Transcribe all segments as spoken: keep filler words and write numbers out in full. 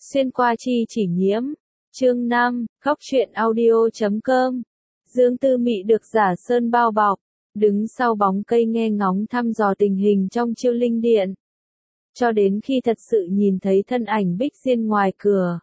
Xuyên qua chi chỉ nhiễm. Chương năm, góc truyện audio chấm com. Dương Tư Mị được Giả Sơn bao bọc, đứng sau bóng cây nghe ngóng thăm dò tình hình trong Chiêu Linh Điện. Cho đến khi thật sự nhìn thấy thân ảnh Bích Diên ngoài cửa,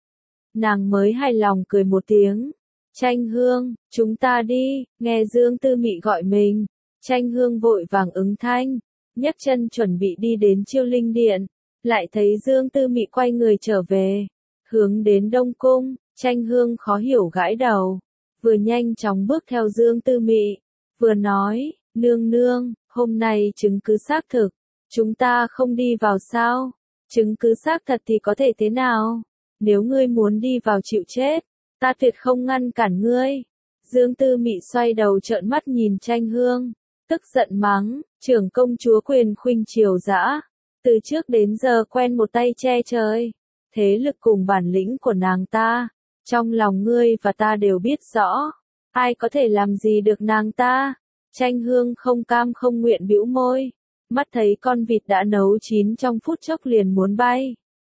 nàng mới hài lòng cười một tiếng. Tranh Hương, chúng ta đi, nghe Dương Tư Mị gọi mình. Tranh Hương vội vàng ứng thanh, nhấc chân chuẩn bị đi đến Chiêu Linh Điện, lại thấy Dương Tư Mị quay người trở về, hướng đến Đông Cung. Tranh Hương khó hiểu gãi đầu, vừa nhanh chóng bước theo Dương Tư Mị, vừa nói, nương nương, hôm nay chứng cứ xác thực, chúng ta không đi vào sao? Chứng cứ xác thật thì có thể thế nào? Nếu ngươi muốn đi vào chịu chết, ta tuyệt không ngăn cản ngươi. Dương Tư Mị xoay đầu trợn mắt nhìn Tranh Hương, tức giận mắng, trưởng công chúa quyền khuynh triều dã, từ trước đến giờ quen một tay che trời, thế lực cùng bản lĩnh của nàng ta, trong lòng ngươi và ta đều biết rõ, ai có thể làm gì được nàng ta? Tranh Hương không cam không nguyện bĩu môi, mắt thấy con vịt đã nấu chín trong phút chốc liền muốn bay.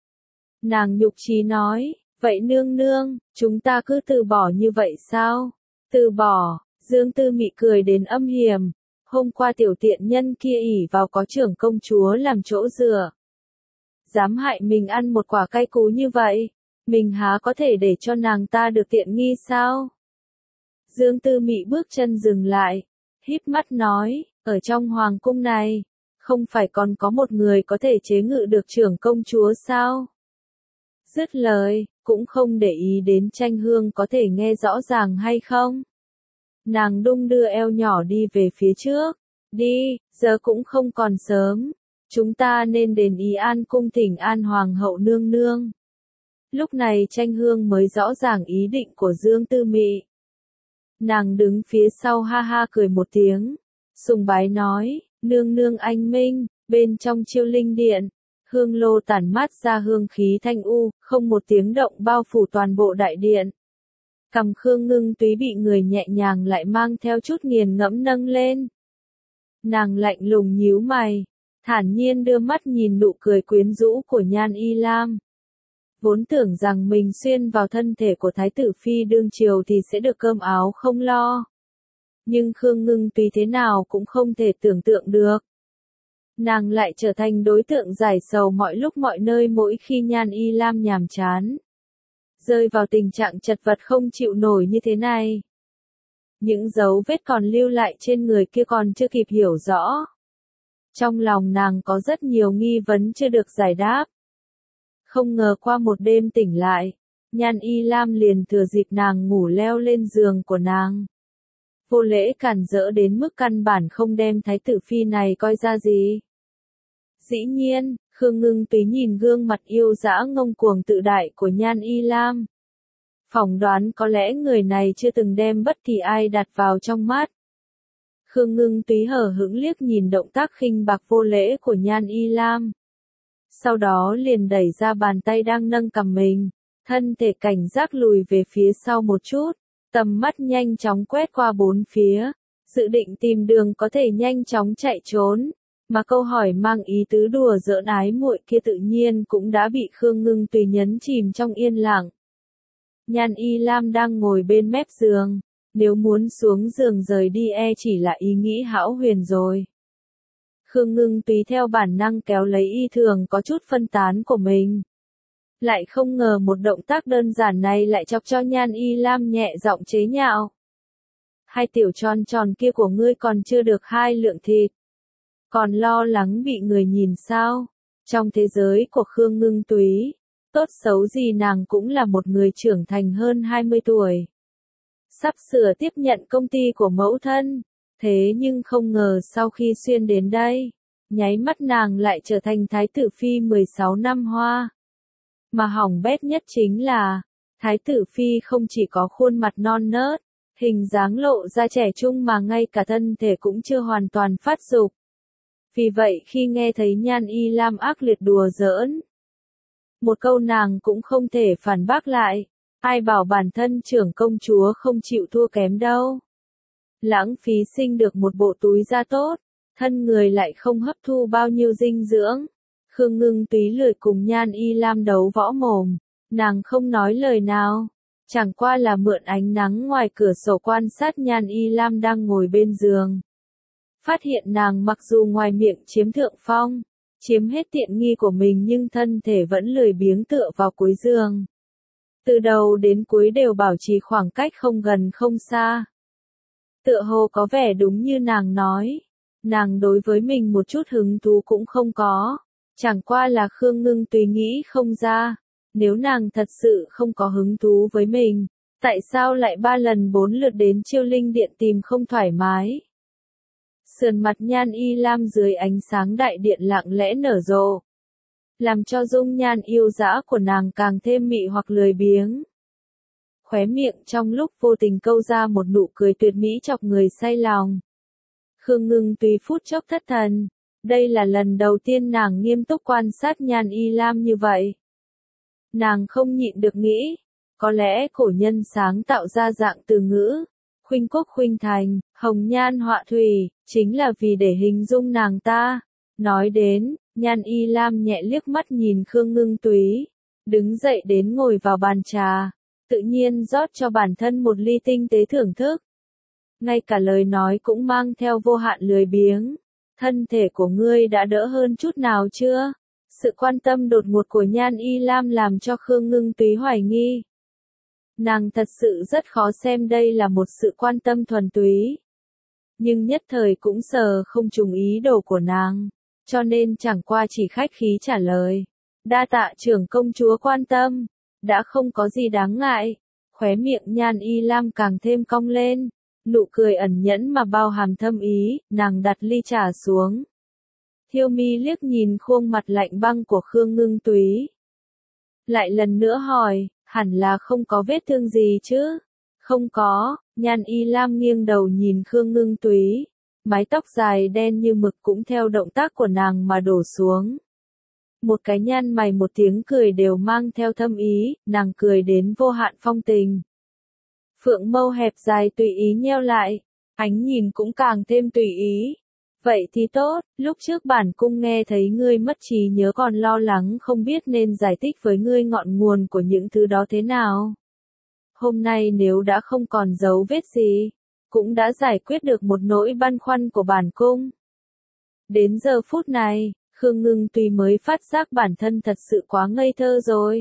Nàng nhục chí nói, vậy nương nương, chúng ta cứ từ bỏ như vậy sao? Từ bỏ? Dương Tư Mị cười đến âm hiểm, hôm qua tiểu tiện nhân kia ỷ vào có trưởng công chúa làm chỗ dựa, dám hại mình ăn một quả cay cú như vậy, mình há có thể để cho nàng ta được tiện nghi sao? Dương Tư Mị bước chân dừng lại, híp mắt nói, ở trong hoàng cung này, không phải còn có một người có thể chế ngự được trưởng công chúa sao? Dứt lời, cũng không để ý đến Tranh Hương có thể nghe rõ ràng hay không. Nàng đung đưa eo nhỏ đi về phía trước, đi, giờ cũng không còn sớm, chúng ta nên đến Ý An cung thỉnh an hoàng hậu nương nương. Lúc này Tranh Hương mới rõ ràng ý định của Dương Tư Mị. Nàng đứng phía sau ha ha cười một tiếng, sùng bái nói, nương nương anh minh. Bên trong Chiêu Linh Điện, hương lô tản mát ra hương khí thanh u, không một tiếng động bao phủ toàn bộ đại điện. Cằm Khương Ngưng Túy bị người nhẹ nhàng lại mang theo chút nghiền ngẫm nâng lên. Nàng lạnh lùng nhíu mày, thản nhiên đưa mắt nhìn nụ cười quyến rũ của Nhan Y Lam. Vốn tưởng rằng mình xuyên vào thân thể của Thái tử Phi đương triều thì sẽ được cơm áo không lo. Nhưng Khương Ngưng Túy thế nào cũng không thể tưởng tượng được. Nàng lại trở thành đối tượng giải sầu mọi lúc mọi nơi mỗi khi Nhan Y Lam nhàm chán, rơi vào tình trạng chật vật không chịu nổi như thế này. Những dấu vết còn lưu lại trên người kia còn chưa kịp hiểu rõ. Trong lòng nàng có rất nhiều nghi vấn chưa được giải đáp. Không ngờ qua một đêm tỉnh lại, Nhan Y Lam liền thừa dịp nàng ngủ leo lên giường của nàng. Vô lễ cản rỡ đến mức căn bản không đem Thái tử Phi này coi ra gì. Dĩ nhiên, Khương Ngưng Túy nhìn gương mặt yêu dã ngông cuồng tự đại của Nhan Y Lam, phỏng đoán có lẽ người này chưa từng đem bất kỳ ai đặt vào trong mắt. Khương Ngưng Túy hờ hững liếc nhìn động tác khinh bạc vô lễ của Nhan Y Lam. Sau đó liền đẩy ra bàn tay đang nâng cằm mình, thân thể cảnh giác lùi về phía sau một chút, tầm mắt nhanh chóng quét qua bốn phía, dự định tìm đường có thể nhanh chóng chạy trốn. Mà câu hỏi mang ý tứ đùa giỡn ái muội kia tự nhiên cũng đã bị Khương Ngưng Túy nhấn chìm trong yên lặng. Nhan Y Lam đang ngồi bên mép giường, nếu muốn xuống giường rời đi e chỉ là ý nghĩ hão huyền rồi. Khương Ngưng Túy theo bản năng kéo lấy y thường có chút phân tán của mình. Lại không ngờ một động tác đơn giản này lại chọc cho Nhan Y Lam nhẹ giọng chế nhạo. Hai tiểu tròn tròn kia của ngươi còn chưa được hai lượng thịt, còn lo lắng bị người nhìn sao? Trong thế giới của Khương Ngưng Túy, tốt xấu gì nàng cũng là một người trưởng thành hơn hai mươi tuổi. Sắp sửa tiếp nhận công ty của mẫu thân, thế nhưng không ngờ sau khi xuyên đến đây, nháy mắt nàng lại trở thành Thái tử Phi mười sáu năm hoa. Mà hỏng bét nhất chính là, Thái tử Phi không chỉ có khuôn mặt non nớt, hình dáng lộ ra trẻ trung mà ngay cả thân thể cũng chưa hoàn toàn phát dục. Vì vậy khi nghe thấy Nhan Y Lam ác liệt đùa giỡn, một câu nàng cũng không thể phản bác lại, ai bảo bản thân trưởng công chúa không chịu thua kém đâu. Lãng phí sinh được một bộ túi da tốt, thân người lại không hấp thu bao nhiêu dinh dưỡng. Khương Ngưng Túy lười cùng Nhan Y Lam đấu võ mồm, nàng không nói lời nào, chẳng qua là mượn ánh nắng ngoài cửa sổ quan sát Nhan Y Lam đang ngồi bên giường. Phát hiện nàng mặc dù ngoài miệng chiếm thượng phong, chiếm hết tiện nghi của mình nhưng thân thể vẫn lười biếng tựa vào cuối giường. Từ đầu đến cuối đều bảo trì khoảng cách không gần không xa. Tựa hồ có vẻ đúng như nàng nói, nàng đối với mình một chút hứng thú cũng không có, chẳng qua là Khương Ngưng Tùy nghĩ không ra, nếu nàng thật sự không có hứng thú với mình, tại sao lại ba lần bốn lượt đến Chiêu Linh Điện tìm không thoải mái. Sườn mặt Nhan Y Lam dưới ánh sáng đại điện lặng lẽ nở rộ, làm cho dung nhan yêu dã của nàng càng thêm mị hoặc lười biếng. Khóe miệng trong lúc vô tình câu ra một nụ cười tuyệt mỹ chọc người say lòng. Khương Ngưng Tùy phút chốc thất thần, đây là lần đầu tiên nàng nghiêm túc quan sát Nhan Y Lam như vậy. Nàng không nhịn được nghĩ, có lẽ cổ nhân sáng tạo ra dạng từ ngữ, khuynh quốc khuynh thành, hồng nhan họa thủy, chính là vì để hình dung nàng ta. Nói đến, Nhan Y Lam nhẹ liếc mắt nhìn Khương Ngưng Túy, đứng dậy đến ngồi vào bàn trà, tự nhiên rót cho bản thân một ly tinh tế thưởng thức. Ngay cả lời nói cũng mang theo vô hạn lười biếng. Thân thể của ngươi đã đỡ hơn chút nào chưa? Sự quan tâm đột ngột của Nhan Y Lam làm cho Khương Ngưng Túy hoài nghi. Nàng thật sự rất khó xem đây là một sự quan tâm thuần túy. Nhưng nhất thời cũng sờ không trùng ý đồ của nàng, cho nên chẳng qua chỉ khách khí trả lời. Đa tạ trưởng công chúa quan tâm, đã không có gì đáng ngại. Khóe miệng Nhan Y Lam càng thêm cong lên, nụ cười ẩn nhẫn mà bao hàm thâm ý, nàng đặt ly trà xuống. Thiêu mi liếc nhìn khuôn mặt lạnh băng của Khương Ngưng Túy. Lại lần nữa hỏi, hẳn là không có vết thương gì chứ? Không có, Nhan Y Lam nghiêng đầu nhìn Khương Ngưng Túy. Mái tóc dài đen như mực cũng theo động tác của nàng mà đổ xuống. Một cái nhăn mày một tiếng cười đều mang theo thâm ý, nàng cười đến vô hạn phong tình. Phượng mâu hẹp dài tùy ý nheo lại, ánh nhìn cũng càng thêm tùy ý. Vậy thì tốt, lúc trước bản cung nghe thấy ngươi mất trí nhớ còn lo lắng không biết nên giải thích với ngươi ngọn nguồn của những thứ đó thế nào. Hôm nay nếu đã không còn dấu vết gì, cũng đã giải quyết được một nỗi băn khoăn của bản cung. Đến giờ phút này, Khương Ngưng Tùy mới phát giác bản thân thật sự quá ngây thơ rồi.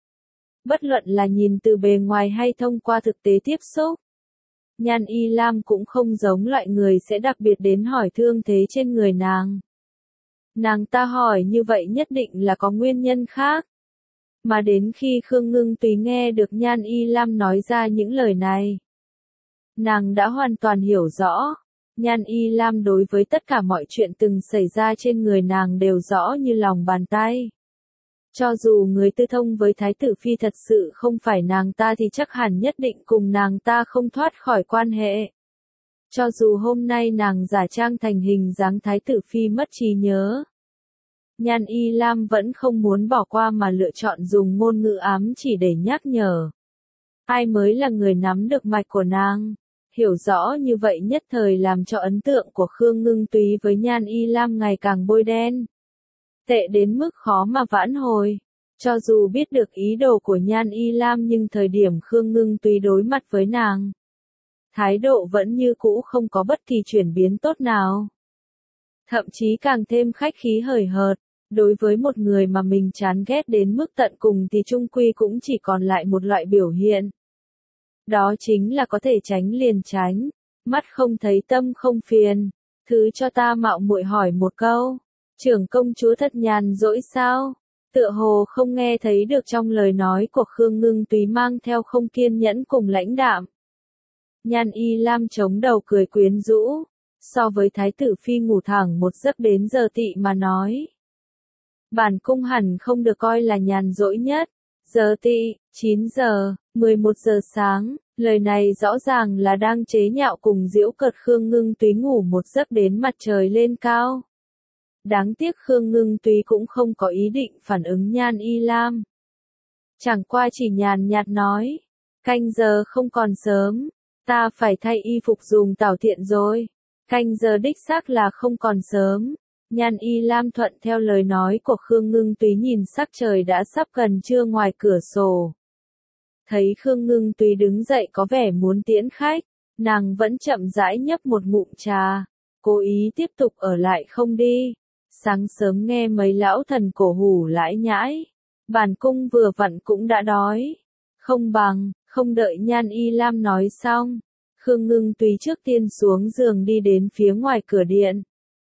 Bất luận là nhìn từ bề ngoài hay thông qua thực tế tiếp xúc, Nhan Y Lam cũng không giống loại người sẽ đặc biệt đến hỏi thương thế trên người nàng. Nàng ta hỏi như vậy nhất định là có nguyên nhân khác. Mà đến khi Khương Ngưng Tùy nghe được Nhan Y Lam nói ra những lời này, nàng đã hoàn toàn hiểu rõ. Nhan Y Lam đối với tất cả mọi chuyện từng xảy ra trên người nàng đều rõ như lòng bàn tay. Cho dù người tư thông với Thái tử Phi thật sự không phải nàng ta thì chắc hẳn nhất định cùng nàng ta không thoát khỏi quan hệ. Cho dù hôm nay nàng giả trang thành hình dáng Thái tử Phi mất trí nhớ, Nhan Y Lam vẫn không muốn bỏ qua mà lựa chọn dùng ngôn ngữ ám chỉ để nhắc nhở. Ai mới là người nắm được mạch của nàng? Hiểu rõ như vậy nhất thời làm cho ấn tượng của Khương Ngưng Túy với Nhan Y Lam ngày càng bôi đen. Tệ đến mức khó mà vãn hồi. Cho dù biết được ý đồ của Nhan Y Lam nhưng thời điểm Khương Ngưng Túy đối mặt với nàng, thái độ vẫn như cũ không có bất kỳ chuyển biến tốt nào. Thậm chí càng thêm khách khí hời hợt, đối với một người mà mình chán ghét đến mức tận cùng thì chung quy cũng chỉ còn lại một loại biểu hiện. Đó chính là có thể tránh liền tránh, mắt không thấy tâm không phiền. Thứ cho ta mạo muội hỏi một câu, trưởng công chúa thật nhàn rỗi sao? Tựa hồ không nghe thấy được trong lời nói của Khương Ngưng Túy mang theo không kiên nhẫn cùng lãnh đạm. Nhan Y Lam chống đầu cười quyến rũ, so với Thái tử Phi ngủ thẳng một giấc đến giờ tị mà nói. Bản cung hẳn không được coi là nhàn rỗi nhất. Giờ tị, chín giờ, mười một giờ sáng, lời này rõ ràng là đang chế nhạo cùng giễu cợt Khương Ngưng Túy ngủ một giấc đến mặt trời lên cao. Đáng tiếc Khương Ngưng Túy cũng không có ý định phản ứng Nhan Y Lam. Chẳng qua chỉ nhàn nhạt nói, canh giờ không còn sớm, ta phải thay y phục dùng tảo thiện rồi. Canh giờ đích xác là không còn sớm, Nhan Y Lam thuận theo lời nói của Khương Ngưng Túy nhìn sắc trời đã sắp gần trưa ngoài cửa sổ. Thấy Khương Ngưng Túy đứng dậy có vẻ muốn tiễn khách, nàng vẫn chậm rãi nhấp một ngụm trà, cố ý tiếp tục ở lại không đi. Sáng sớm nghe mấy lão thần cổ hủ lãi nhãi, bản cung vừa vặn cũng đã đói. Không bằng, không đợi Nhan Y Lam nói xong, Khương Ngưng Túy trước tiên xuống giường đi đến phía ngoài cửa điện.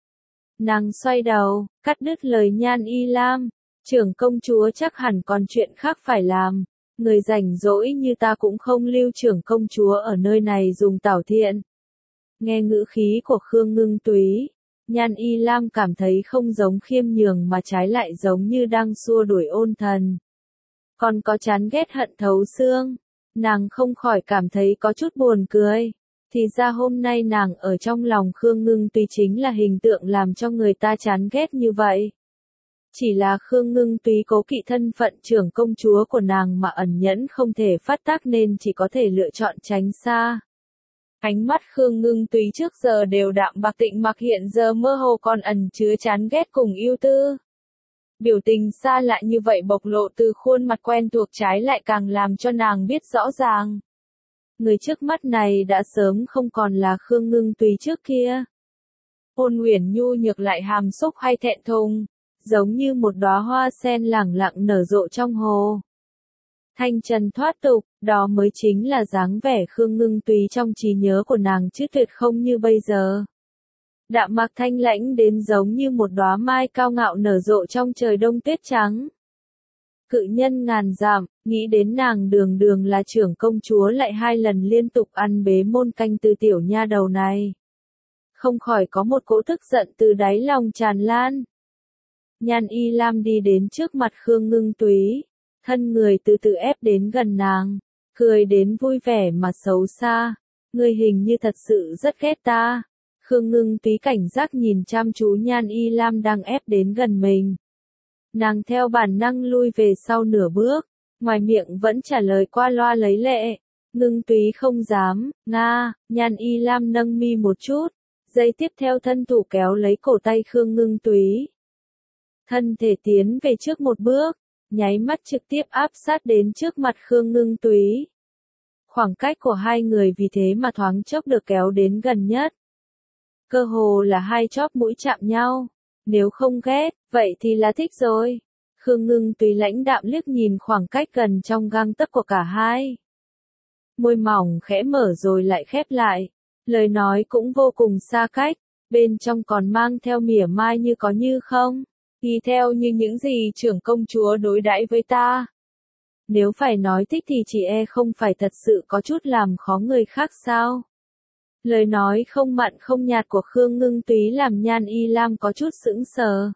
Nàng xoay đầu, cắt đứt lời Nhan Y Lam, trưởng công chúa chắc hẳn còn chuyện khác phải làm, người rảnh rỗi như ta cũng không lưu trưởng công chúa ở nơi này dùng tảo thiện. Nghe ngữ khí của Khương Ngưng Túy, Nhan Y Lam cảm thấy không giống khiêm nhường mà trái lại giống như đang xua đuổi ôn thần. Còn có chán ghét hận thấu xương, nàng không khỏi cảm thấy có chút buồn cười. Thì ra hôm nay nàng ở trong lòng Khương Ngưng Túy chính là hình tượng làm cho người ta chán ghét như vậy. Chỉ là Khương Ngưng Túy cố kỵ thân phận trưởng công chúa của nàng mà ẩn nhẫn không thể phát tác nên chỉ có thể lựa chọn tránh xa. Ánh mắt Khương Ngưng Túy trước giờ đều đạm bạc tịnh mặc hiện giờ mơ hồ còn ẩn chứa chán ghét cùng ưu tư. Biểu tình xa lạ như vậy bộc lộ từ khuôn mặt quen thuộc trái lại càng làm cho nàng biết rõ ràng. Người trước mắt này đã sớm không còn là Khương Ngưng Túy trước kia. Ôn Uyển nhu nhược lại hàm xúc hay thẹn thùng, giống như một đóa hoa sen lẳng lặng nở rộ trong hồ. Thanh trần thoát tục, đó mới chính là dáng vẻ Khương Ngưng Túy trong trí nhớ của nàng chứ tuyệt không như bây giờ. Đạm mạc thanh lãnh đến giống như một đóa mai cao ngạo nở rộ trong trời đông tuyết trắng. Cự nhân ngàn dặm, nghĩ đến nàng đường đường là trưởng công chúa lại hai lần liên tục ăn bế môn canh từ tiểu nha đầu này. Không khỏi có một cỗ tức giận từ đáy lòng tràn lan. Nhan Y Lam đi đến trước mặt Khương Ngưng Túy, thân người từ từ ép đến gần nàng, cười đến vui vẻ mà xấu xa. Ngươi hình như thật sự rất ghét ta. Khương Ngưng Túy cảnh giác nhìn chăm chú Nhan Y Lam đang ép đến gần mình. Nàng theo bản năng lui về sau nửa bước, ngoài miệng vẫn trả lời qua loa lấy lệ. Ngưng Túy không dám, nga. Nhan Y Lam nâng mi một chút, giây tiếp theo thân thủ kéo lấy cổ tay Khương Ngưng Túy. Thân thể tiến về trước một bước, nháy mắt trực tiếp áp sát đến trước mặt Khương Ngưng Túy. Khoảng cách của hai người vì thế mà thoáng chốc được kéo đến gần nhất. Cơ hồ là hai chóp mũi chạm nhau. Nếu không ghét, vậy thì là thích rồi. Khương Ngưng Túy lãnh đạm liếc nhìn khoảng cách gần trong gang tấc của cả hai. Môi mỏng khẽ mở rồi lại khép lại. Lời nói cũng vô cùng xa cách, bên trong còn mang theo mỉa mai như có như không. Y theo như những gì trưởng công chúa đối đãi với ta. Nếu phải nói thích thì chỉ e không phải thật sự có chút làm khó người khác sao. Lời nói không mặn không nhạt của Khương Ngưng Túy làm Nhan Y Lam có chút sững sờ.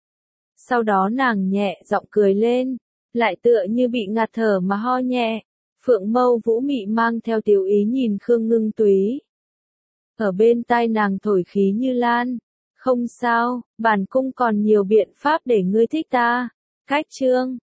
Sau đó nàng nhẹ giọng cười lên, lại tựa như bị ngạt thở mà ho nhẹ. Phượng mâu vũ mị mang theo tiểu ý nhìn Khương Ngưng Túy. Ở bên tai nàng thổi khí như lan. Không sao, bản cung còn nhiều biện pháp để ngươi thích ta. Cách chương